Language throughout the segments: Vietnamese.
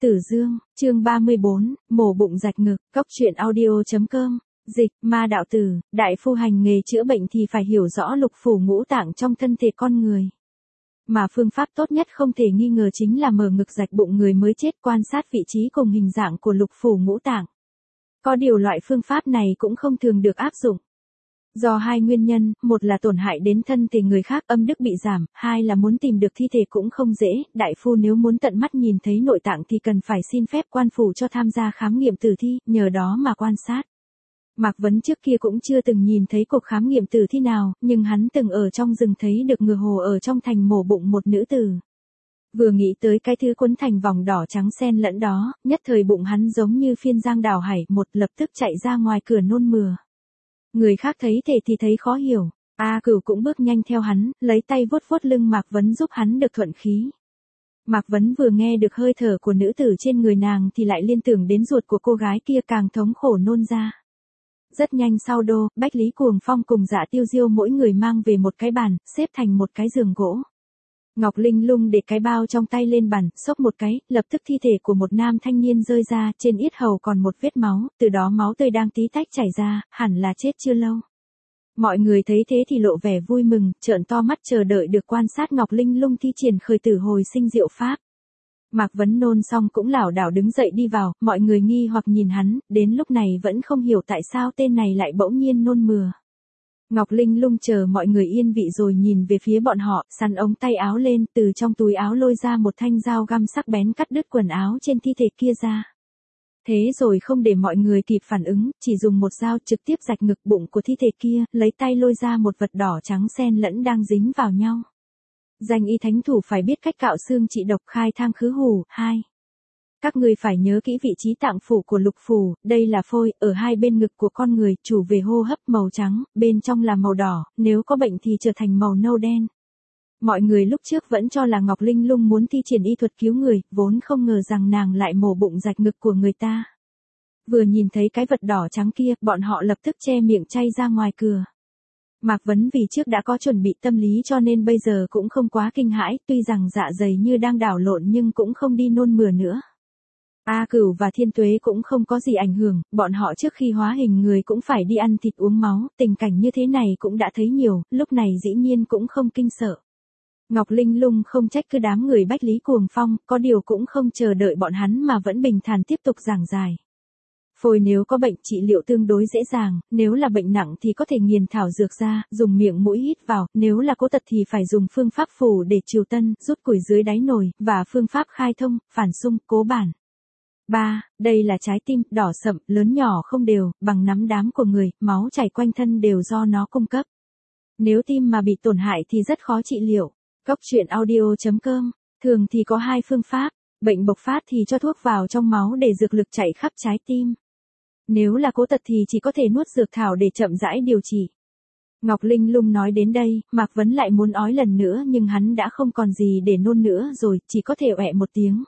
Tử Dương, chương 34, mổ bụng rạch ngực, cóc truyện audio.com, dịch, ma đạo tử, đại phu hành nghề chữa bệnh thì phải hiểu rõ lục phủ ngũ tạng trong thân thể con người. Mà phương pháp tốt nhất không thể nghi ngờ chính là mở ngực rạch bụng người mới chết, quan sát vị trí cùng hình dạng của lục phủ ngũ tạng. Có điều loại phương pháp này cũng không thường được áp dụng. Do hai nguyên nhân, một là tổn hại đến thân thể người khác, âm đức bị giảm, hai là muốn tìm được thi thể cũng không dễ, đại phu nếu muốn tận mắt nhìn thấy nội tạng thì cần phải xin phép quan phủ cho tham gia khám nghiệm tử thi, nhờ đó mà quan sát. Mạc Vấn trước kia cũng chưa từng nhìn thấy cuộc khám nghiệm tử thi nào, nhưng hắn từng ở trong rừng thấy được ngựa hồ ở trong thành mổ bụng một nữ tử. Vừa nghĩ tới cái thứ quấn thành vòng đỏ trắng xen lẫn đó, nhất thời bụng hắn giống như phiên giang đào hải, một lập tức chạy ra ngoài cửa nôn mửa. Người khác thấy thể thì thấy khó hiểu, A Cửu cũng bước nhanh theo hắn, lấy tay vuốt vuốt lưng Mạc Vấn giúp hắn được thuận khí. Mạc Vấn vừa nghe được hơi thở của nữ tử trên người nàng thì lại liên tưởng đến ruột của cô gái kia, càng thống khổ nôn ra. Rất nhanh sau Đô, Bách Lý Cuồng Phong cùng Dạ Tiêu Diêu mỗi người mang về một cái bàn, xếp thành một cái giường gỗ. Ngọc Linh Lung để cái bao trong tay lên bàn, xốc một cái, lập tức thi thể của một nam thanh niên rơi ra, trên yết hầu còn một vết máu, từ đó máu tươi đang tí tách chảy ra, hẳn là chết chưa lâu. Mọi người thấy thế thì lộ vẻ vui mừng, trợn to mắt chờ đợi được quan sát Ngọc Linh Lung thi triển khởi tử hồi sinh diệu pháp. Mạc Vấn nôn xong cũng lảo đảo đứng dậy đi vào, mọi người nghi hoặc nhìn hắn, đến lúc này vẫn không hiểu tại sao tên này lại bỗng nhiên nôn mửa. Ngọc Linh Lung chờ mọi người yên vị rồi nhìn về phía bọn họ, sắn ống tay áo lên, từ trong túi áo lôi ra một thanh dao găm sắc bén cắt đứt quần áo trên thi thể kia ra. Thế rồi không để mọi người kịp phản ứng, chỉ dùng một dao trực tiếp rạch ngực bụng của thi thể kia, lấy tay lôi ra một vật đỏ trắng xen lẫn đang dính vào nhau. Danh y thánh thủ phải biết cách cạo xương trị độc, khai thang khứ hủ. 2. Các ngươi phải nhớ kỹ vị trí tạng phủ của lục phủ, đây là phôi, ở hai bên ngực của con người, chủ về hô hấp màu trắng, bên trong là màu đỏ, nếu có bệnh thì trở thành màu nâu đen. Mọi người lúc trước vẫn cho là Ngọc Linh Lung muốn thi triển y thuật cứu người, vốn không ngờ rằng nàng lại mổ bụng rạch ngực của người ta. Vừa nhìn thấy cái vật đỏ trắng kia, bọn họ lập tức che miệng chay ra ngoài cửa. Mạc Vấn vì trước đã có chuẩn bị tâm lý cho nên bây giờ cũng không quá kinh hãi, tuy rằng dạ dày như đang đảo lộn nhưng cũng không đi nôn mửa nữa. A Cửu và Thiên Tuế cũng không có gì ảnh hưởng, bọn họ trước khi hóa hình người cũng phải đi ăn thịt uống máu, tình cảnh như thế này cũng đã thấy nhiều, lúc này dĩ nhiên cũng không kinh sợ. Ngọc Linh Lung không trách cứ đám người Bách Lý Cuồng Phong, có điều cũng không chờ đợi bọn hắn mà vẫn bình thản tiếp tục giảng giải. Phôi nếu có bệnh trị liệu tương đối dễ dàng, nếu là bệnh nặng thì có thể nghiền thảo dược ra, dùng miệng mũi hít vào, nếu là cố tật thì phải dùng phương pháp phủ để trừ tân, rút củi dưới đáy nồi, và phương pháp khai thông, phản xung, cố bản. 3. Đây là trái tim, đỏ sậm, lớn nhỏ không đều, bằng nắm đám của người, máu chảy quanh thân đều do nó cung cấp. Nếu tim mà bị tổn hại thì rất khó trị liệu. Cóc truyện audio.com, thường thì có hai phương pháp, bệnh bộc phát thì cho thuốc vào trong máu để dược lực chạy khắp trái tim. Nếu là cố tật thì chỉ có thể nuốt dược thảo để chậm rãi điều trị. Ngọc Linh Lung nói đến đây, Mạc Vấn lại muốn ói lần nữa nhưng hắn đã không còn gì để nôn nữa rồi, chỉ có thể ọe một tiếng.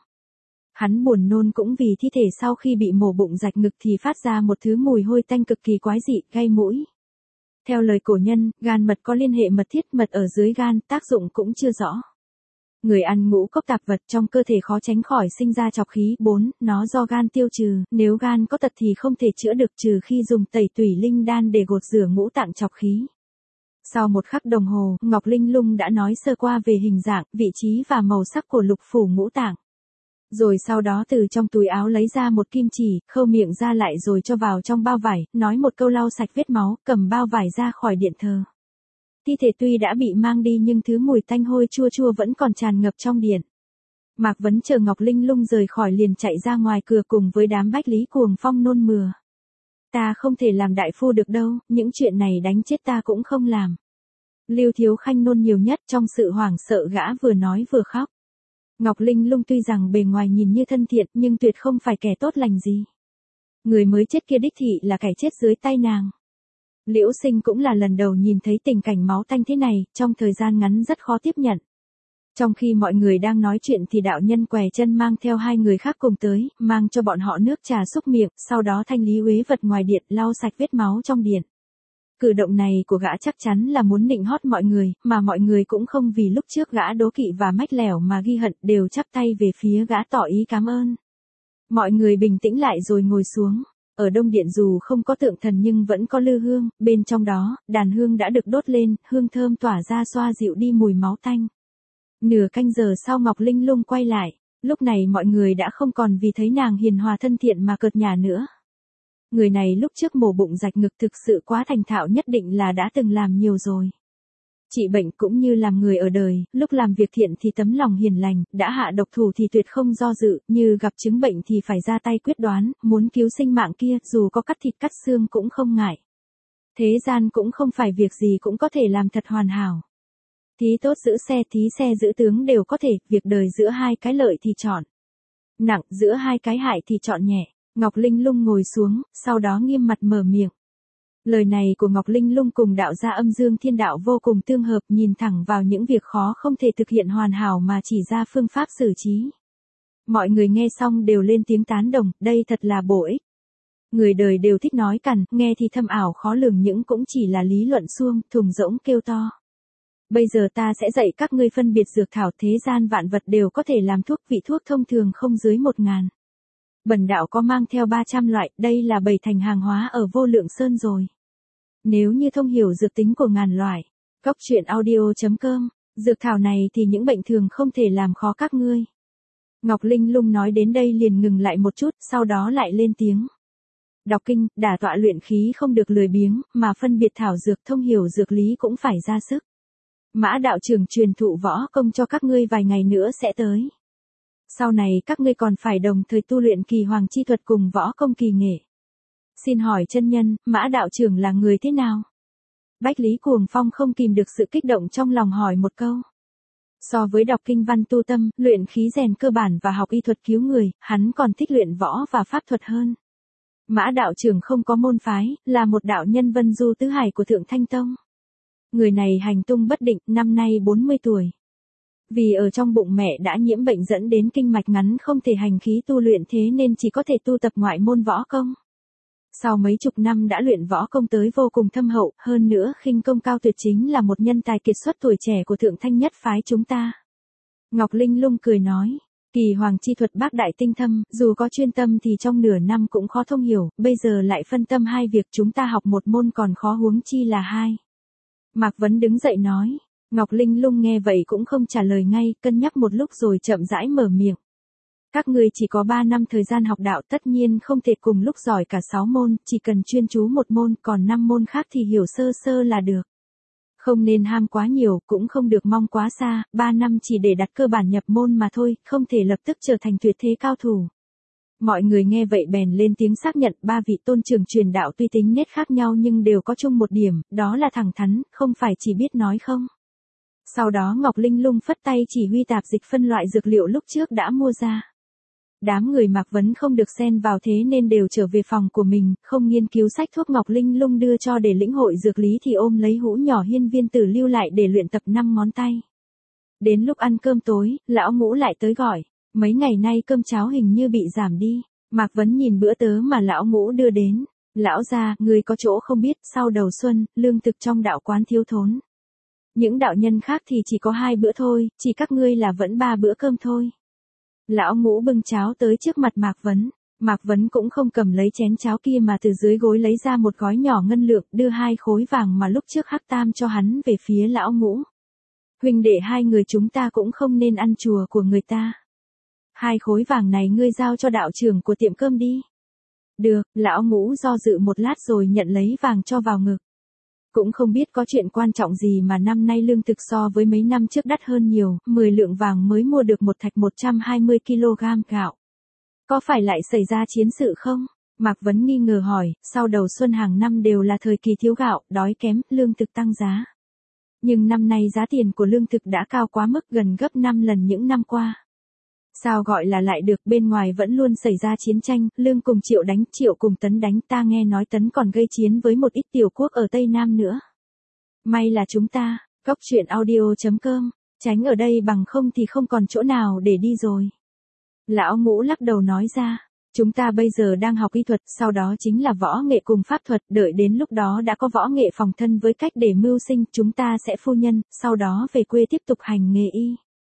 Hắn buồn nôn cũng vì thi thể sau khi bị mổ bụng rạch ngực thì phát ra một thứ mùi hôi tanh cực kỳ quái dị, gây mũi. Theo lời cổ nhân, gan mật có liên hệ mật thiết, mật ở dưới gan, tác dụng cũng chưa rõ. Người ăn ngũ cốc tạp vật trong cơ thể khó tránh khỏi sinh ra trọc khí. 4. Nó do gan tiêu trừ, nếu gan có tật thì không thể chữa được trừ khi dùng tẩy tủy linh đan để gột rửa ngũ tạng trọc khí. Sau một khắc đồng hồ, Ngọc Linh Lung đã nói sơ qua về hình dạng, vị trí và màu sắc của lục phủ ngũ tạng. Rồi sau đó từ trong túi áo lấy ra một kim chỉ, khâu miệng ra lại rồi cho vào trong bao vải, nói một câu lau sạch vết máu, cầm bao vải ra khỏi điện thờ. Thi thể tuy đã bị mang đi nhưng thứ mùi tanh hôi chua chua vẫn còn tràn ngập trong điện. Mạc Vấn chờ Ngọc Linh Lung rời khỏi liền chạy ra ngoài cửa cùng với đám Bách Lý Cuồng Phong nôn mửa. Ta không thể làm đại phu được đâu, những chuyện này đánh chết ta cũng không làm. Lưu Thiếu Khanh nôn nhiều nhất, trong sự hoảng sợ gã vừa nói vừa khóc. Ngọc Linh Lung tuy rằng bề ngoài nhìn như thân thiện nhưng tuyệt không phải kẻ tốt lành gì. Người mới chết kia đích thị là kẻ chết dưới tay nàng. Liễu Sinh cũng là lần đầu nhìn thấy tình cảnh máu tanh thế này, trong thời gian ngắn rất khó tiếp nhận. Trong khi mọi người đang nói chuyện thì đạo nhân què chân mang theo hai người khác cùng tới, mang cho bọn họ nước trà xúc miệng, sau đó thanh lý uế vật ngoài điện, lau sạch vết máu trong điện. Cử động này của gã chắc chắn là muốn nịnh hót mọi người, mà mọi người cũng không vì lúc trước gã đố kỵ và mách lẻo mà ghi hận, đều chắp tay về phía gã tỏ ý cảm ơn. Mọi người bình tĩnh lại rồi ngồi xuống. Ở Đông Điện dù không có tượng thần nhưng vẫn có lư hương, bên trong đó, đàn hương đã được đốt lên, hương thơm tỏa ra xoa dịu đi mùi máu tanh. Nửa canh giờ sau Ngọc Linh Lung quay lại, lúc này mọi người đã không còn vì thấy nàng hiền hòa thân thiện mà cợt nhả nữa. Người này lúc trước mổ bụng rạch ngực thực sự quá thành thạo, nhất định là đã từng làm nhiều rồi. Trị bệnh cũng như làm người ở đời, lúc làm việc thiện thì tấm lòng hiền lành, đã hạ độc thủ thì tuyệt không do dự, như gặp chứng bệnh thì phải ra tay quyết đoán, muốn cứu sinh mạng kia, dù có cắt thịt cắt xương cũng không ngại. Thế gian cũng không phải việc gì cũng có thể làm thật hoàn hảo. Thí tốt giữ xe, thí xe giữ tướng đều có thể, việc đời giữa hai cái lợi thì chọn nặng, giữa hai cái hại thì chọn nhẹ. Ngọc Linh Lung ngồi xuống, sau đó nghiêm mặt mở miệng. Lời này của Ngọc Linh Lung cùng đạo gia Âm Dương Thiên Đạo vô cùng tương hợp, nhìn thẳng vào những việc khó không thể thực hiện hoàn hảo mà chỉ ra phương pháp xử trí. Mọi người nghe xong đều lên tiếng tán đồng, đây thật là bổ ích. Người đời đều thích nói cằn, nghe thì thâm ảo khó lường, những cũng chỉ là lý luận suông, thùng rỗng kêu to. Bây giờ ta sẽ dạy các ngươi phân biệt dược thảo, thế gian vạn vật đều có thể làm thuốc, vị thuốc thông thường không dưới 1000. Bần đạo có mang theo 300 loại, đây là 7 thành hàng hóa ở Vô Lượng Sơn rồi. Nếu như thông hiểu dược tính của ngàn loại, goctruyện.audio.com, dược thảo này thì những bệnh thường không thể làm khó các ngươi. Ngọc Linh Lung nói đến đây liền ngừng lại một chút, sau đó lại lên tiếng. Đọc kinh, đả tọa luyện khí không được lười biếng, mà phân biệt thảo dược, thông hiểu dược lý cũng phải ra sức. Mã đạo trưởng truyền thụ võ công cho các ngươi vài ngày nữa sẽ tới. Sau này các ngươi còn phải đồng thời tu luyện kỳ hoàng chi thuật cùng võ công kỳ nghệ. Xin hỏi chân nhân, Mã đạo trưởng là người thế nào? Bách Lý Cuồng Phong không kìm được sự kích động trong lòng hỏi một câu. So với đọc kinh văn tu tâm, luyện khí rèn cơ bản và học y thuật cứu người, hắn còn thích luyện võ và pháp thuật hơn. Mã đạo trưởng không có môn phái, là một đạo nhân vân du tứ hải của Thượng Thanh Tông. Người này hành tung bất định, năm nay 40 tuổi. Vì ở trong bụng mẹ đã nhiễm bệnh dẫn đến kinh mạch ngắn không thể hành khí tu luyện, thế nên chỉ có thể tu tập ngoại môn võ công. Sau mấy chục năm đã luyện võ công tới vô cùng thâm hậu, hơn nữa khinh công cao tuyệt, chính là một nhân tài kiệt xuất tuổi trẻ của Thượng Thanh nhất phái chúng ta. Ngọc Linh Lung cười nói, kỳ hoàng chi thuật bác đại tinh thâm, dù có chuyên tâm thì trong nửa năm cũng khó thông hiểu, bây giờ lại phân tâm hai việc, chúng ta học một môn còn khó huống chi là hai. Mạc Vấn đứng dậy nói. Ngọc Linh Lung nghe vậy cũng không trả lời ngay, cân nhắc một lúc rồi chậm rãi mở miệng. Các ngươi chỉ có 3 năm thời gian học đạo, tất nhiên không thể cùng lúc giỏi cả 6 môn, chỉ cần chuyên chú một môn, còn 5 môn khác thì hiểu sơ sơ là được. Không nên ham quá nhiều, cũng không được mong quá xa, 3 năm chỉ để đặt cơ bản nhập môn mà thôi, không thể lập tức trở thành tuyệt thế cao thủ. Mọi người nghe vậy bèn lên tiếng xác nhận, 3 vị tôn trưởng truyền đạo tuy tính nết khác nhau nhưng đều có chung một điểm, đó là thẳng thắn, không phải chỉ biết nói không. Sau đó Ngọc Linh Lung phất tay chỉ huy tạp dịch phân loại dược liệu lúc trước đã mua ra. Đám người Mạc Vấn không được xen vào, thế nên đều trở về phòng của mình, không nghiên cứu sách thuốc Ngọc Linh Lung đưa cho để lĩnh hội dược lý thì ôm lấy hũ nhỏ hiên viên tử lưu lại để luyện tập 5 ngón tay. Đến lúc ăn cơm tối, lão Ngũ lại tới gọi, mấy ngày nay cơm cháo hình như bị giảm đi. Mạc Vấn nhìn bữa tớ mà lão Ngũ đưa đến. Lão gia, người có chỗ không biết, sau đầu xuân, lương thực trong đạo quán thiếu thốn. Những đạo nhân khác thì chỉ có 2 bữa thôi, chỉ các ngươi là vẫn 3 bữa cơm thôi. Lão Ngũ bưng cháo tới trước mặt Mạc Vấn. Mạc Vấn cũng không cầm lấy chén cháo kia mà từ dưới gối lấy ra một gói nhỏ ngân lượng, đưa 2 khối vàng mà lúc trước Hắc Tam cho hắn về phía lão Ngũ. Huynh đệ hai người chúng ta cũng không nên ăn chùa của người ta. 2 khối vàng này ngươi giao cho đạo trưởng của tiệm cơm đi. Được, lão Ngũ do dự một lát rồi nhận lấy vàng cho vào ngực. Cũng không biết có chuyện quan trọng gì mà năm nay lương thực so với mấy năm trước đắt hơn nhiều, 10 lượng vàng mới mua được một thạch 120 kg gạo. Có phải lại xảy ra chiến sự không? Mạc Vấn nghi ngờ hỏi, sau đầu xuân hàng năm đều là thời kỳ thiếu gạo, đói kém, lương thực tăng giá. Nhưng năm nay giá tiền của lương thực đã cao quá mức, gần gấp 5 lần những năm qua. Sao gọi là lại được, bên ngoài vẫn luôn xảy ra chiến tranh, Lương cùng Triệu đánh, Triệu cùng Tấn đánh, ta nghe nói Tấn còn gây chiến với một ít tiểu quốc ở Tây Nam nữa. May là chúng ta, goctruyện.audio.com, tránh ở đây bằng không thì không còn chỗ nào để đi rồi. Lão Ngũ lắc đầu nói ra, chúng ta bây giờ đang học y thuật, sau đó chính là võ nghệ cùng pháp thuật, đợi đến lúc đó đã có võ nghệ phòng thân với cách để mưu sinh, chúng ta sẽ phu nhân, sau đó về quê tiếp tục hành nghề y.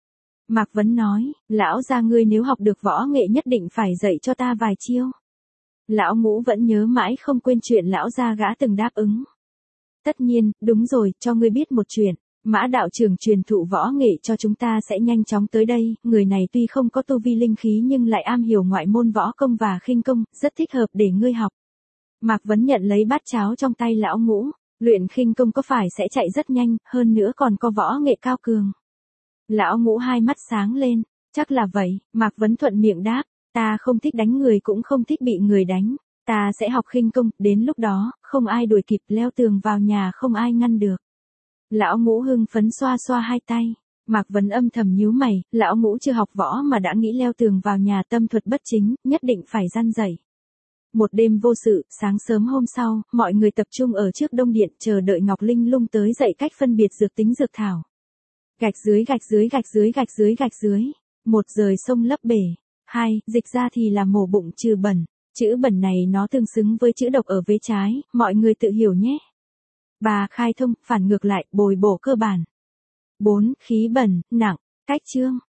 Mạc Vấn nói, lão gia ngươi nếu học được võ nghệ nhất định phải dạy cho ta vài chiêu. Lão Ngũ vẫn nhớ mãi không quên chuyện lão gia gã từng đáp ứng. Tất nhiên, đúng rồi, cho ngươi biết một chuyện. Mã đạo trưởng truyền thụ võ nghệ cho chúng ta sẽ nhanh chóng tới đây, người này tuy không có tu vi linh khí nhưng lại am hiểu ngoại môn võ công và khinh công, rất thích hợp để ngươi học. Mạc Vấn nhận lấy bát cháo trong tay lão Ngũ, luyện khinh công có phải sẽ chạy rất nhanh, hơn nữa còn có võ nghệ cao cường. Lão Ngũ hai mắt sáng lên, chắc là vậy, Mạc Vấn thuận miệng đáp, ta không thích đánh người cũng không thích bị người đánh, ta sẽ học khinh công, đến lúc đó, không ai đuổi kịp, leo tường vào nhà không ai ngăn được. Lão Ngũ hưng phấn xoa xoa hai tay, Mạc Vấn âm thầm nhíu mày, lão Ngũ chưa học võ mà đã nghĩ leo tường vào nhà, tâm thuật bất chính, nhất định phải răn dạy. Một đêm vô sự, sáng sớm hôm sau, mọi người tập trung ở trước Đông Điện chờ đợi Ngọc Linh Lung tới dạy cách phân biệt dược tính dược thảo. Gạch dưới gạch dưới gạch dưới gạch dưới gạch dưới. 1. Rời sông lấp bể. 2. Dịch ra thì là mổ bụng trừ bẩn. Chữ bẩn này nó tương xứng với chữ độc ở vế trái, mọi người tự hiểu nhé. 3. Khai thông, phản ngược lại, bồi bổ cơ bản. 4. Khí bẩn, nặng. Cách chương.